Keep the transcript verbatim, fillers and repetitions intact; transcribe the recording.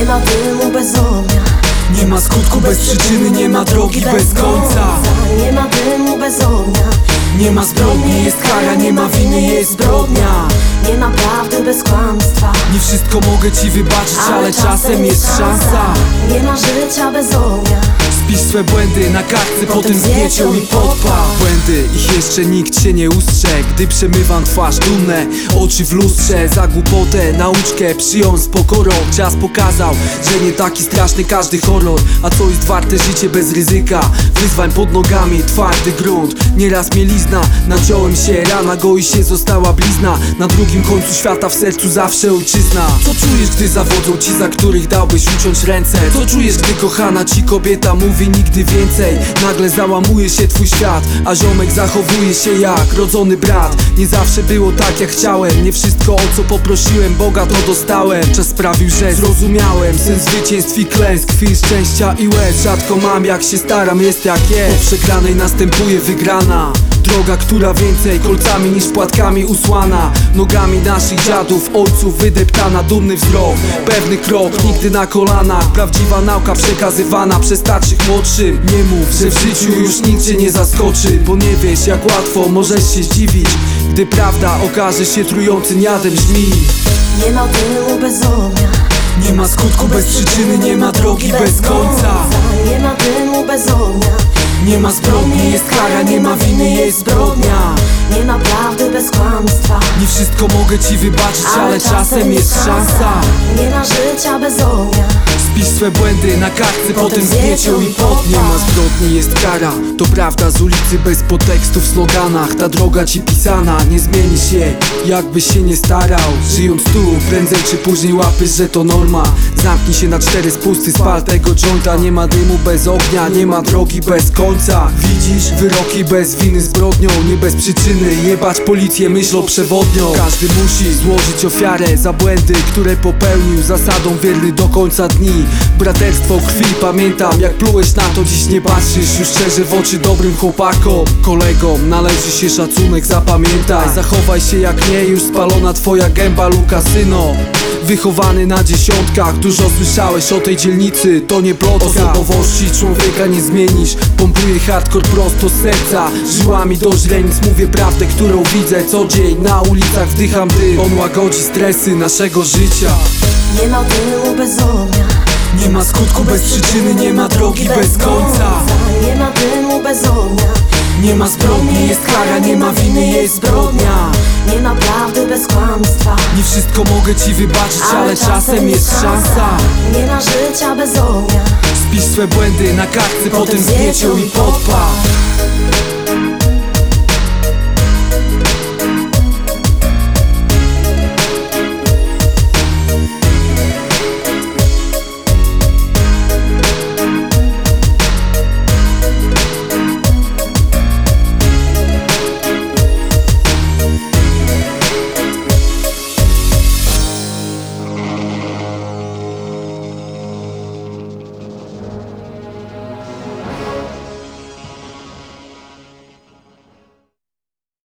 ma dymu bez ognia, nie ma skutku bez przyczyny, nie ma drogi bez końca. Nie ma dymu bez ognia, nie ma zbrodni, jest kara, nie ma winy, jest zbrodnia. nie ma prawdy bez kłamstwa. Nie wszystko mogę ci wybaczyć, ale czasem jest szansa. Nie ma życia bez ognia, Spisz swe błędy na kartce, potem zgniecią i podpal. Błędy, ich jeszcze nikt się nie ustrzegł. Gdy przemywam twarz dumne, oczy w lustrze. Za głupotę, nauczkę przyjął z pokorą. Czas pokazał, że nie taki straszny każdy horror. A co jest warte życie bez ryzyka? Wyzwań pod nogami, twardy grunt. Nieraz mielizna, naciąłem się, rana goi się, została blizna. Na drugim końcu świata, w sercu zawsze ojczyzna. Co czujesz, gdy zawodzą ci, za których dałbyś uciąć ręce? Co czujesz, gdy kochana ci kobieta mówi nigdy więcej? Nagle załamuje się twój świat, a ziomek zachowuje się jak rodzony brat. Nie zawsze było tak jak chciałem, nie wszystko o co poprosiłem Boga to dostałem. Czas sprawił, że zrozumiałem sens zwycięstw i klęsk, chwil szczęścia i łez. Rzadko mam, jak się staram, jest jak jest. Po przegranej następuje wygrana. Droga, która więcej kolcami niż płatkami usłana. Nogami naszych dziadów, ojców wydeptana. Dumny wzrok, pewny krok, nigdy na kolanach. Prawdziwa nauka przekazywana przez starszych młodszym. Nie mów, że w życiu już nic cię nie zaskoczy, bo nie wiesz jak łatwo możesz się zdziwić, gdy prawda okaże się trującym jadem żmi. nie ma dymu bez ognia, nie ma skutku bez przyczyny, nie ma drogi bez końca. Nie ma dymu bez ognia, nie ma zbrodni, jest kara, nie ma winy, jest zbrodnia. nie ma prawdy bez kłamstwa. Nie wszystko mogę ci wybaczyć, ale czasem jest szansa. Nie ma życia bez ognia, Spisz swe błędy na kartce, potem zgniecią i pod. Nie ma zbrodni, jest kara, to prawda z ulicy bez podtekstu w sloganach. Ta droga ci pisana, nie zmienisz jej, jakbyś się nie starał. Żyjąc tu, prędzej czy później łapiesz, że to norma. Zamknij się na cztery spusty, spal tego jointa. Nie ma dymu bez ognia, nie ma drogi bez końca. Widzisz, wyroki bez winy zbrodnią, nie bez przyczyny. Jebać policję myślą przewodnią. Każdy musi złożyć ofiarę za błędy, które popełnił. Zasadą wierny do końca dni. Braterstwo krwi, pamiętam jak plułeś na to, dziś nie patrzysz już szczerze w oczy dobrym chłopakom. Kolegom należy się szacunek, zapamiętaj. Zachowaj się jak nie, już spalona twoja gęba, Lukasyno. Wychowany na dziesiątkach, dużo słyszałeś o tej dzielnicy, to nie plotka. Osobowości człowieka nie zmienisz, pompuję hardcore prosto z serca. Żyłami do źrenic mówię prawdę, którą widzę co dzień. Na ulicach wdycham dym, on łagodzi stresy naszego życia. nie ma dymu bez ognia, nie ma skutku bez przyczyny, nie ma drogi bez końca. nie ma dymu bez ognia, nie ma zbrodni, jest kara, nie ma winy, jest zbrodnia. nie ma prawdy bez kłamstwa. Nie wszystko mogę ci wybaczyć, ale czasem jest szansa. Nie ma życia bez ognia, Spisz swe błędy na kartce, potem zgniecią i podpal.